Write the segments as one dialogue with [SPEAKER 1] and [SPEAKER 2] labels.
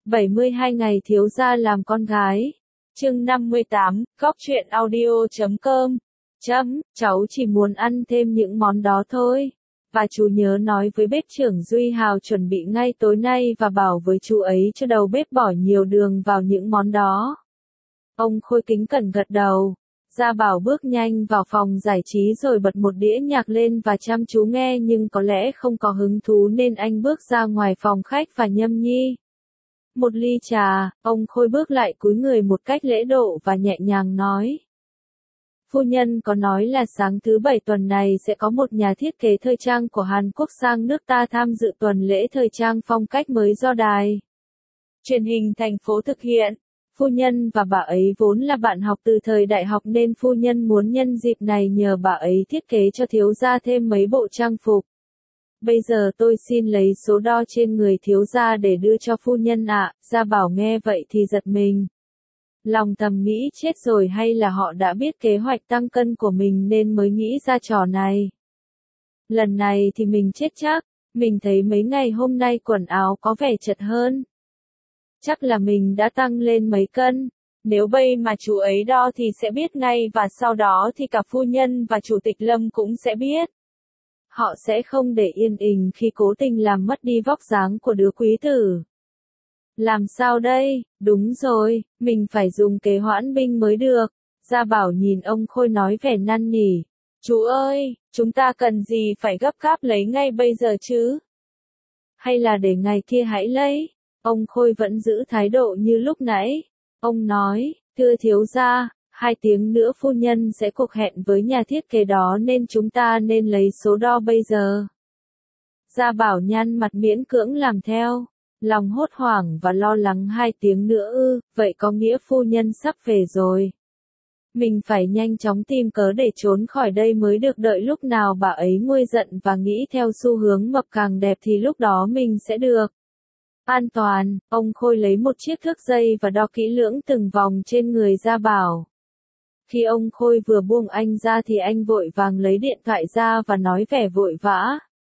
[SPEAKER 1] 72 ngày thiếu gia làm con gái. Chương 58, Góc truyện audio.com. Cháu chỉ muốn ăn thêm những món đó thôi. Và chú nhớ nói với bếp trưởng Duy Hào chuẩn bị ngay tối nay và bảo với chú ấy cho đầu bếp bỏ nhiều đường vào những món đó. Ông Khôi kính cẩn gật đầu. Gia Bảo bước nhanh vào phòng giải trí rồi bật một đĩa nhạc lên và chăm chú nghe, nhưng có lẽ không có hứng thú nên anh bước ra ngoài phòng khách và nhâm nhi một ly trà. Ông Khôi bước lại cúi người một cách lễ độ và nhẹ nhàng nói: Phu nhân có nói là sáng thứ Bảy tuần này sẽ có một nhà thiết kế thời trang của Hàn Quốc sang nước ta tham dự tuần lễ thời trang phong cách mới do đài truyền hình thành phố thực hiện. Phu nhân và bà ấy vốn là bạn học từ thời đại học nên phu nhân muốn nhân dịp này nhờ bà ấy thiết kế cho thiếu gia thêm mấy bộ trang phục. Bây giờ tôi xin lấy số đo trên người thiếu gia để đưa cho phu nhân ạ. Gia Bảo nghe vậy thì giật mình. Lòng thầm nghĩ chết rồi, hay là họ đã biết kế hoạch tăng cân của mình nên mới nghĩ ra trò này. Lần này thì mình chết chắc. Mình thấy mấy ngày hôm nay quần áo có vẻ chật hơn. Chắc là mình đã tăng lên mấy cân. Nếu bây mà chú ấy đo thì sẽ biết ngay, và sau đó thì cả phu nhân và chủ tịch Lâm cũng sẽ biết. Họ sẽ không để yên ình khi cố tình làm mất đi vóc dáng của đứa quý tử. Làm sao đây? Đúng rồi, mình phải dùng kế hoãn binh mới được. Gia Bảo nhìn ông Khôi nói vẻ năn nỉ. Chú ơi, chúng ta cần gì phải gấp gáp lấy ngay bây giờ chứ? Hay là để ngày kia hãy lấy? Ông Khôi vẫn giữ thái độ như lúc nãy. Ông nói, thưa thiếu gia, 2 tiếng nữa phu nhân sẽ cuộc hẹn với nhà thiết kế đó nên chúng ta nên lấy số đo bây giờ. Gia Bảo nhăn mặt miễn cưỡng làm theo. Lòng hốt hoảng và lo lắng, 2 tiếng nữa ư, vậy có nghĩa phu nhân sắp về rồi. Mình phải nhanh chóng tìm cớ để trốn khỏi đây mới được, đợi lúc nào bà ấy nguôi giận và nghĩ theo xu hướng mập càng đẹp thì lúc đó mình sẽ được an toàn. Ông Khôi lấy một chiếc thước dây và đo kỹ lưỡng từng vòng trên người Gia Bảo. Khi ông Khôi vừa buông anh ra thì anh vội vàng lấy điện thoại ra và nói vẻ vội vã.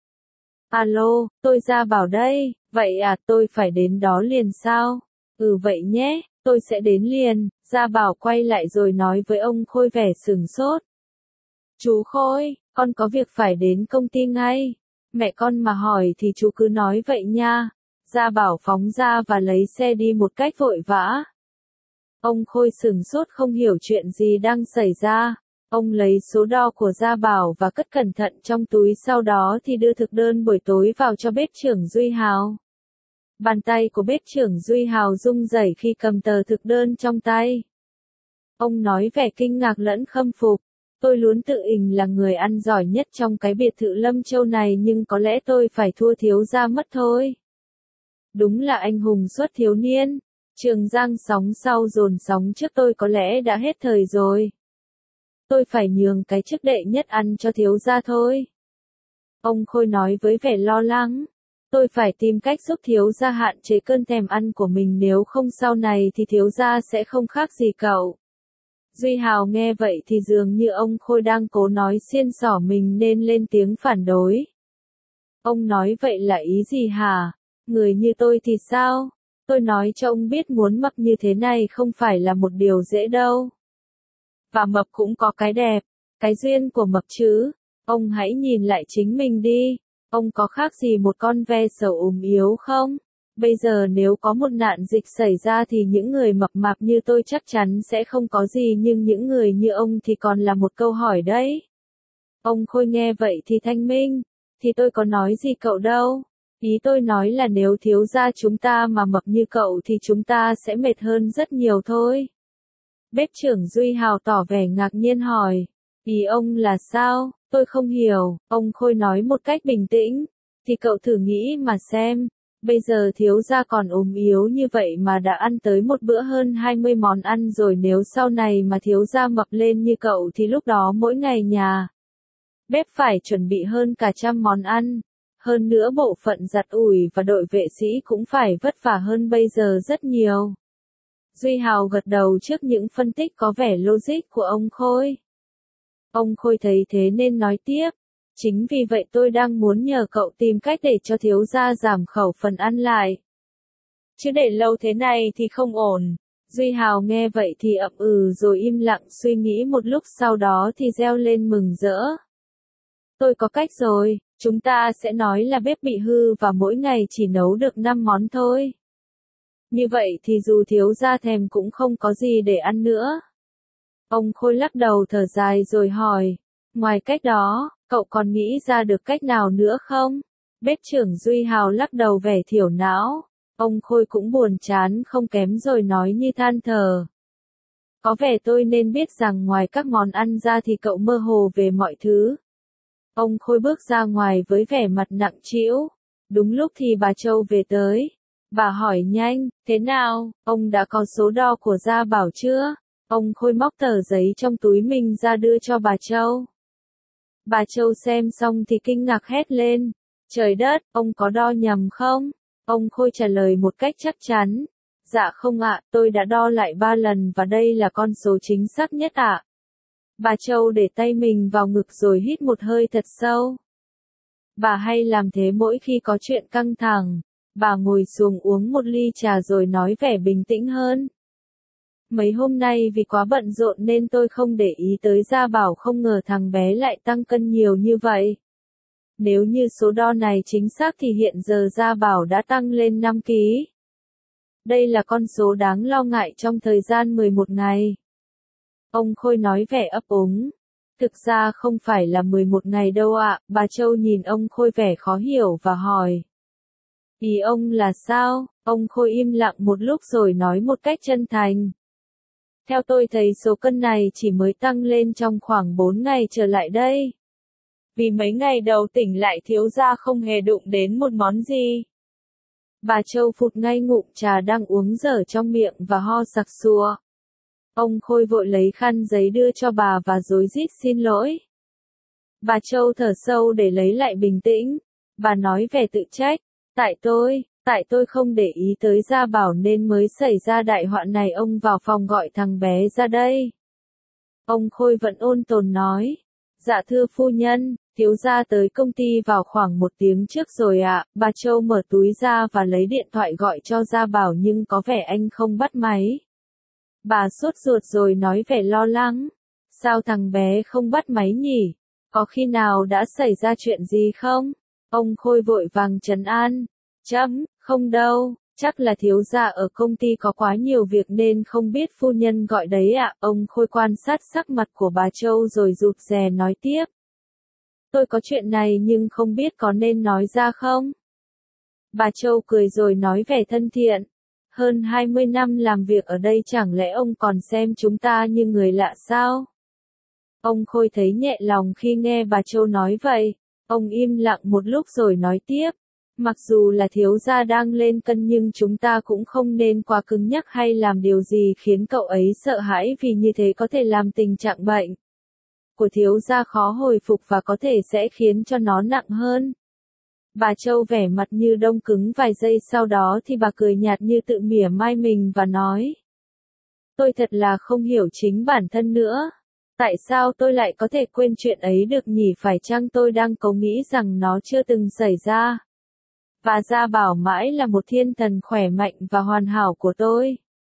[SPEAKER 1] Alo, tôi Gia Bảo đây. Vậy à, tôi phải đến đó liền sao? Ừ vậy nhé, tôi sẽ đến liền. Gia Bảo quay lại rồi nói với ông Khôi vẻ sửng sốt. Chú Khôi, con có việc phải đến công ty ngay. Mẹ con mà hỏi thì chú cứ nói vậy nha. Gia Bảo phóng ra và lấy xe đi một cách vội vã. Ông Khôi sửng sốt không hiểu chuyện gì đang xảy ra. Ông lấy số đo của Gia Bảo và cất cẩn thận trong túi, sau đó thì đưa thực đơn buổi tối vào cho bếp trưởng Duy Hào. Bàn tay của bếp trưởng Duy Hào rung rẩy khi cầm tờ thực đơn trong tay. Ông nói vẻ kinh ngạc lẫn khâm phục. Tôi luôn tự ình là người ăn giỏi nhất trong cái biệt thự Lâm Châu này, nhưng có lẽ tôi phải thua thiếu gia mất thôi. Đúng là anh hùng suốt thiếu niên. Trường Giang sóng sau dồn sóng trước, tôi có lẽ đã hết thời rồi. Tôi phải nhường cái chức đệ nhất ăn cho thiếu gia thôi. Ông Khôi nói với vẻ lo lắng. Tôi phải tìm cách giúp thiếu gia hạn chế cơn thèm ăn của mình, nếu không sau này thì thiếu gia sẽ không khác gì cậu. Duy Hào nghe vậy thì dường như ông Khôi đang cố nói xiên xỏ mình nên lên tiếng phản đối. Ông nói vậy là ý gì hả? Người như tôi thì sao? Tôi nói cho ông biết, muốn mập như thế này không phải là một điều dễ đâu. Và mập cũng có cái đẹp, cái duyên của mập chứ. Ông hãy nhìn lại chính mình đi. Ông có khác gì một con ve sầu yếu không? Bây giờ nếu có một nạn dịch xảy ra thì những người mập mạp như tôi chắc chắn sẽ không có gì, nhưng những người như ông thì còn là một câu hỏi đấy. Ông Khôi nghe vậy thì thanh minh. Thì tôi có nói gì cậu đâu. Ý tôi nói là nếu thiếu gia chúng ta mà mập như cậu thì chúng ta sẽ mệt hơn rất nhiều thôi. Bếp trưởng Duy Hào tỏ vẻ ngạc nhiên hỏi. Ý ông là sao? Tôi không hiểu. Ông Khôi nói một cách bình tĩnh. Thì cậu thử nghĩ mà xem. Bây giờ thiếu gia còn ốm yếu như vậy mà đã ăn tới một bữa hơn 20 món ăn rồi, nếu sau này mà thiếu gia mập lên như cậu thì lúc đó mỗi ngày nhà bếp phải chuẩn bị hơn cả 100 món ăn. Hơn nữa bộ phận giặt ủi và đội vệ sĩ cũng phải vất vả hơn bây giờ rất nhiều. Duy Hào gật đầu trước những phân tích có vẻ logic của ông Khôi. Ông Khôi thấy thế nên nói tiếp. Chính vì vậy tôi đang muốn nhờ cậu tìm cách để cho thiếu gia giảm khẩu phần ăn lại. chứ để lâu thế này thì không ổn. Duy Hào nghe vậy thì ậm ừ rồi im lặng suy nghĩ một lúc, sau đó thì reo lên mừng rỡ. Tôi có cách rồi, chúng ta sẽ nói là bếp bị hư và mỗi ngày chỉ nấu được 5 món thôi. Như vậy thì dù thiếu gia thèm cũng không có gì để ăn nữa. Ông Khôi lắc đầu thở dài rồi hỏi, ngoài cách đó, cậu còn nghĩ ra được cách nào nữa không? Bếp trưởng Duy Hào lắc đầu vẻ thiểu não. Ông Khôi cũng buồn chán không kém rồi nói như than thở. Có vẻ tôi nên biết rằng ngoài các món ăn ra thì cậu mơ hồ về mọi thứ. Ông Khôi bước ra ngoài với vẻ mặt nặng trĩu. Đúng lúc thì bà Châu về tới. Bà hỏi nhanh, thế nào, ông đã có số đo của Gia Bảo chưa? Ông Khôi móc tờ giấy trong túi mình ra đưa cho bà Châu. Bà Châu xem xong thì kinh ngạc hét lên. Trời đất, ông có đo nhầm không? Ông Khôi trả lời một cách chắc chắn. Dạ không ạ, tôi đã đo lại 3 lần và đây là con số chính xác nhất ạ. Bà Châu để tay mình vào ngực rồi hít một hơi thật sâu. Bà hay làm thế mỗi khi có chuyện căng thẳng. Bà ngồi xuống uống một ly trà rồi nói vẻ bình tĩnh hơn. Mấy hôm nay vì quá bận rộn nên tôi không để ý tới Gia Bảo, không ngờ thằng bé lại tăng cân nhiều như vậy. Nếu như số đo này chính xác thì hiện giờ Gia Bảo đã tăng lên 5 kg. Đây là con số đáng lo ngại trong thời gian 11 ngày. Ông Khôi nói vẻ ấp úng. Thực ra không phải là 11 ngày đâu ạ. Bà Châu nhìn ông Khôi vẻ khó hiểu và hỏi. Ý ông là sao? Ông Khôi im lặng một lúc rồi nói một cách chân thành. Theo tôi thấy số cân này chỉ mới tăng lên trong khoảng 4 ngày trở lại đây. Vì mấy ngày đầu tỉnh lại thiếu gia không hề đụng đến một món gì. Bà Châu phụt ngay ngụm trà đang uống dở trong miệng và ho sặc sụa. Ông Khôi vội lấy khăn giấy đưa cho bà và rối rít xin lỗi. Bà Châu thở sâu để lấy lại bình tĩnh. Bà nói vẻ tự trách. Tại tôi không để ý tới Gia Bảo nên mới xảy ra đại họa này. Ông vào phòng gọi thằng bé ra đây. Ông Khôi vẫn ôn tồn nói. Dạ thưa phu nhân, thiếu gia tới công ty vào khoảng 1 tiếng trước rồi ạ. Bà Châu mở túi ra và lấy điện thoại gọi cho Gia Bảo nhưng có vẻ anh không bắt máy. Bà sốt ruột rồi nói vẻ lo lắng. Sao thằng bé không bắt máy nhỉ? Có khi nào đã xảy ra chuyện gì không? Ông Khôi vội vàng trấn an. Không đâu, chắc là thiếu gia ở công ty có quá nhiều việc nên không biết phu nhân gọi đấy ạ. Ông Khôi quan sát sắc mặt của bà Châu rồi rụt rè nói tiếp. Tôi có chuyện này nhưng không biết có nên nói ra không? Bà Châu cười rồi nói vẻ thân thiện. Hơn 20 năm làm việc ở đây chẳng lẽ ông còn xem chúng ta như người lạ sao? Ông Khôi thấy nhẹ lòng khi nghe bà Châu nói vậy. Ông im lặng một lúc rồi nói tiếp. Mặc dù là thiếu gia đang lên cân nhưng chúng ta cũng không nên quá cứng nhắc hay làm điều gì khiến cậu ấy sợ hãi, vì như thế có thể làm tình trạng bệnh của thiếu gia khó hồi phục và có thể sẽ khiến cho nó nặng hơn. Bà Châu vẻ mặt như đông cứng vài giây, sau đó thì bà cười nhạt như tự mỉa mai mình và nói. Tôi thật là không hiểu chính bản thân nữa. Tại sao tôi lại có thể quên chuyện ấy được nhỉ? Phải chăng tôi đang cố nghĩ rằng nó chưa từng xảy ra? Và Gia Bảo mãi là một thiên thần khỏe mạnh và hoàn hảo của tôi.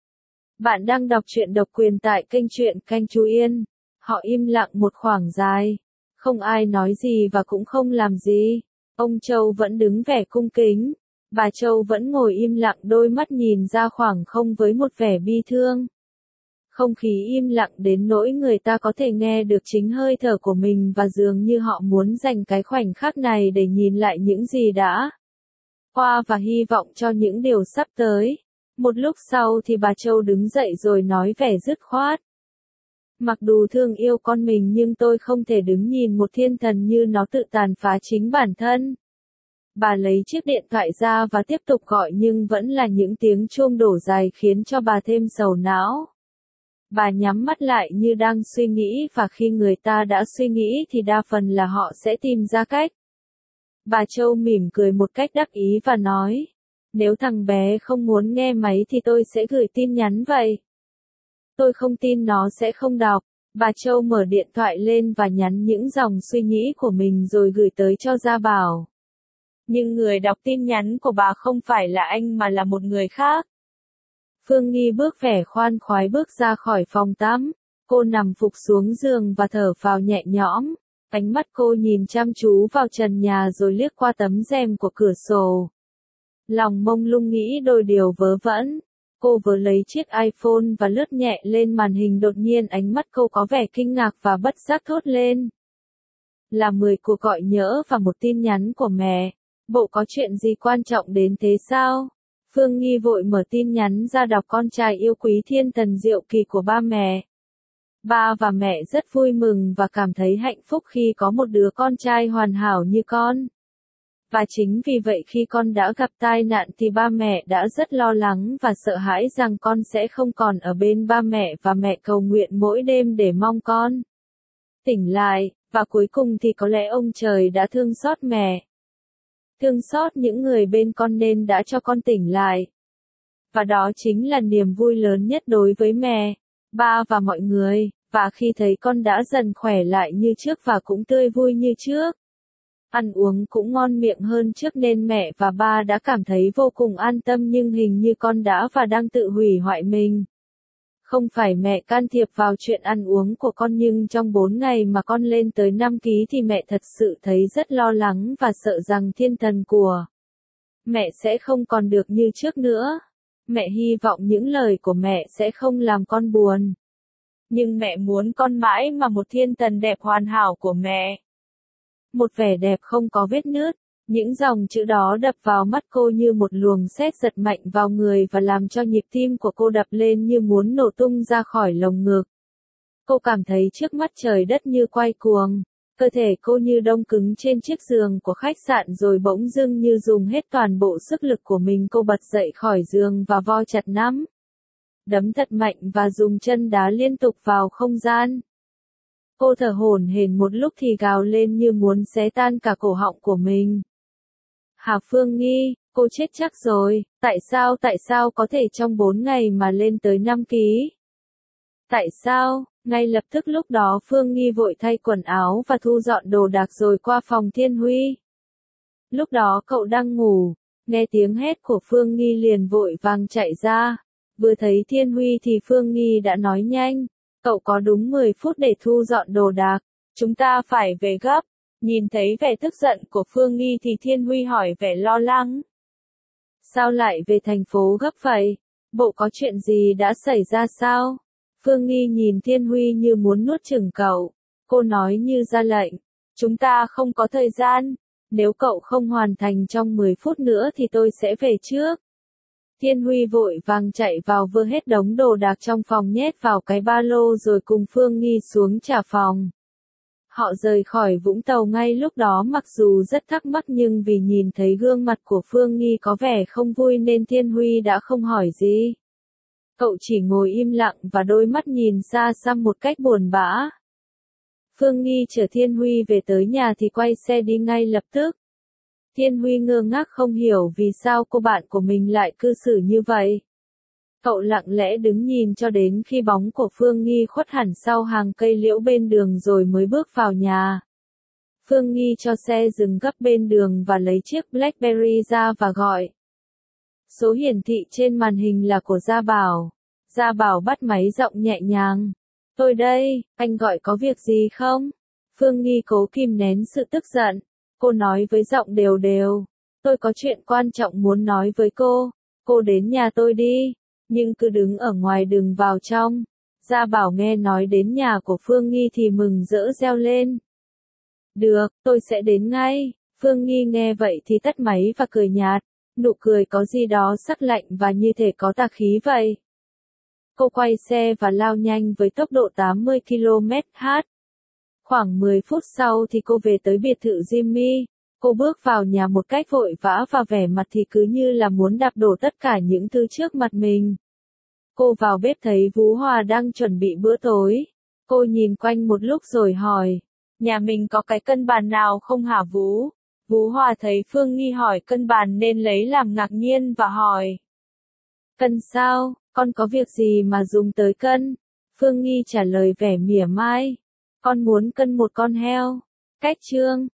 [SPEAKER 1] Bạn đang đọc truyện độc quyền tại kênh truyện Canh Chú Yên. Họ im lặng một khoảng dài. Không ai nói gì và cũng không làm gì. Ông Châu vẫn đứng vẻ cung kính. Bà Châu vẫn ngồi im lặng, đôi mắt nhìn ra khoảng không với một vẻ bi thương. Không khí im lặng đến nỗi người ta có thể nghe được chính hơi thở của mình và dường như họ muốn dành cái khoảnh khắc này để nhìn lại những gì đã qua và hy vọng cho những điều sắp tới. Một lúc sau thì bà Châu đứng dậy rồi nói vẻ dứt khoát. Mặc dù thương yêu con mình nhưng tôi không thể đứng nhìn một thiên thần như nó tự tàn phá chính bản thân. Bà lấy chiếc điện thoại ra và tiếp tục gọi nhưng vẫn là những tiếng chuông đổ dài khiến cho bà thêm sầu não. Bà nhắm mắt lại như đang suy nghĩ, và khi người ta đã suy nghĩ thì đa phần là họ sẽ tìm ra cách. Bà Châu mỉm cười một cách đắc ý và nói, nếu thằng bé không muốn nghe máy thì tôi sẽ gửi tin nhắn vậy. Tôi không tin nó sẽ không đọc. Bà Châu mở điện thoại lên và nhắn những dòng suy nghĩ của mình rồi gửi tới cho Gia Bảo. Nhưng người đọc tin nhắn của bà không phải là anh mà là một người khác. Phương Nghi bước vẻ khoan khoái bước ra khỏi phòng tắm. Cô nằm phục xuống giường và thở phào nhẹ nhõm. Ánh mắt cô nhìn chăm chú vào trần nhà rồi liếc qua tấm rèm của cửa sổ. Lòng mông lung nghĩ đôi điều vớ vẩn. Cô vừa lấy chiếc iPhone và lướt nhẹ lên màn hình, đột nhiên ánh mắt cô có vẻ kinh ngạc và bất giác thốt lên. Là 10 cuộc gọi nhỡ và một tin nhắn của mẹ. Bộ có chuyện gì quan trọng đến thế sao? Phương Nghi vội mở tin nhắn ra đọc: con trai yêu quý thiên thần diệu kỳ của ba mẹ. Ba và mẹ rất vui mừng và cảm thấy hạnh phúc khi có một đứa con trai hoàn hảo như con. Và chính vì vậy khi con đã gặp tai nạn thì ba mẹ đã rất lo lắng và sợ hãi rằng con sẽ không còn ở bên ba mẹ, và mẹ cầu nguyện mỗi đêm để mong con tỉnh lại, và cuối cùng thì có lẽ ông trời đã thương xót mẹ. Thương xót những người bên con nên đã cho con tỉnh lại. Và đó chính là niềm vui lớn nhất đối với mẹ, ba và mọi người, và khi thấy con đã dần khỏe lại như trước và cũng tươi vui như trước. Ăn uống cũng ngon miệng hơn trước nên mẹ và ba đã cảm thấy vô cùng an tâm, nhưng hình như con đã và đang tự hủy hoại mình. Không phải mẹ can thiệp vào chuyện ăn uống của con, nhưng trong 4 ngày mà con lên tới 5 ký thì mẹ thật sự thấy rất lo lắng và sợ rằng thiên thần của mẹ sẽ không còn được như trước nữa. Mẹ hy vọng những lời của mẹ sẽ không làm con buồn. Nhưng mẹ muốn con mãi mà một thiên thần đẹp hoàn hảo của mẹ. Một vẻ đẹp không có vết nứt. Những dòng chữ đó đập vào mắt cô như một luồng sét giật mạnh vào người và làm cho nhịp tim của cô đập lên như muốn nổ tung ra khỏi lồng ngực. Cô cảm thấy trước mắt trời đất như quay cuồng. Cơ thể cô như đông cứng trên chiếc giường của khách sạn, rồi bỗng dưng như dùng hết toàn bộ sức lực của mình, cô bật dậy khỏi giường và vo chặt nắm đấm thật mạnh và dùng chân đá liên tục vào không gian. Cô thở hổn hển một lúc thì gào lên như muốn xé tan cả cổ họng của mình. Hà Phương Nghi, cô chết chắc rồi, tại sao có thể trong 4 ngày mà lên tới 5 ký? Tại sao? Ngay lập tức lúc đó Phương Nghi vội thay quần áo và thu dọn đồ đạc rồi qua phòng Thiên Huy. Lúc đó cậu đang ngủ, nghe tiếng hét của Phương Nghi liền vội vàng chạy ra. Vừa thấy Thiên Huy thì Phương Nghi đã nói: nhanh, cậu có đúng 10 phút để thu dọn đồ đạc, chúng ta phải về gấp. Nhìn thấy vẻ tức giận của Phương Nghi thì Thiên Huy hỏi vẻ lo lắng. Sao lại về thành phố gấp vậy? Bộ có chuyện gì đã xảy ra sao? Phương Nghi nhìn Thiên Huy như muốn nuốt chửng cậu. Cô nói như ra lệnh. Chúng ta không có thời gian. Nếu cậu không hoàn thành trong 10 phút nữa thì tôi sẽ về trước. Thiên Huy vội vàng chạy vào vơ hết đống đồ đạc trong phòng nhét vào cái ba lô rồi cùng Phương Nghi xuống trả phòng. Họ rời khỏi Vũng Tàu ngay lúc đó, mặc dù rất thắc mắc nhưng vì nhìn thấy gương mặt của Phương Nghi có vẻ không vui nên Thiên Huy đã không hỏi gì. Cậu chỉ ngồi im lặng và đôi mắt nhìn xa xăm một cách buồn bã. Phương Nghi chở Thiên Huy về tới nhà thì quay xe đi ngay lập tức. Thiên Huy ngơ ngác không hiểu vì sao cô bạn của mình lại cư xử như vậy. Cậu lặng lẽ đứng nhìn cho đến khi bóng của Phương Nghi khuất hẳn sau hàng cây liễu bên đường rồi mới bước vào nhà. Phương Nghi cho xe dừng gấp bên đường và lấy chiếc BlackBerry ra và gọi. Số hiển thị trên màn hình là của Gia Bảo. Gia Bảo bắt máy giọng nhẹ nhàng. Tôi đây, anh gọi có việc gì không? Phương Nghi cố kìm nén sự tức giận. Cô nói với giọng đều đều. Tôi có chuyện quan trọng muốn nói với cô. Cô đến nhà tôi đi. Nhưng cứ đứng ở ngoài đừng vào trong. Gia Bảo nghe nói đến nhà của Phương Nghi thì mừng rỡ reo lên. Được, tôi sẽ đến ngay. Phương Nghi nghe vậy thì tắt máy và cười nhạt. Nụ cười có gì đó sắc lạnh và như thể có tà khí vậy. Cô quay xe và lao nhanh với tốc độ 80 km/h. Khoảng 10 phút sau thì cô về tới biệt thự Jimmy. Cô bước vào nhà một cách vội vã và vẻ mặt thì cứ như là muốn đạp đổ tất cả những thứ trước mặt mình. Cô vào bếp thấy Vũ Hòa đang chuẩn bị bữa tối. Cô nhìn quanh một lúc rồi hỏi. Nhà mình có cái cân bàn nào không hả Vũ? Vũ Hòa thấy Phương Nghi hỏi cân bàn nên lấy làm ngạc nhiên và hỏi. Cân sao? Con có việc gì mà dùng tới cân? Phương Nghi trả lời vẻ mỉa mai. Con muốn cân một con heo. Cách chương.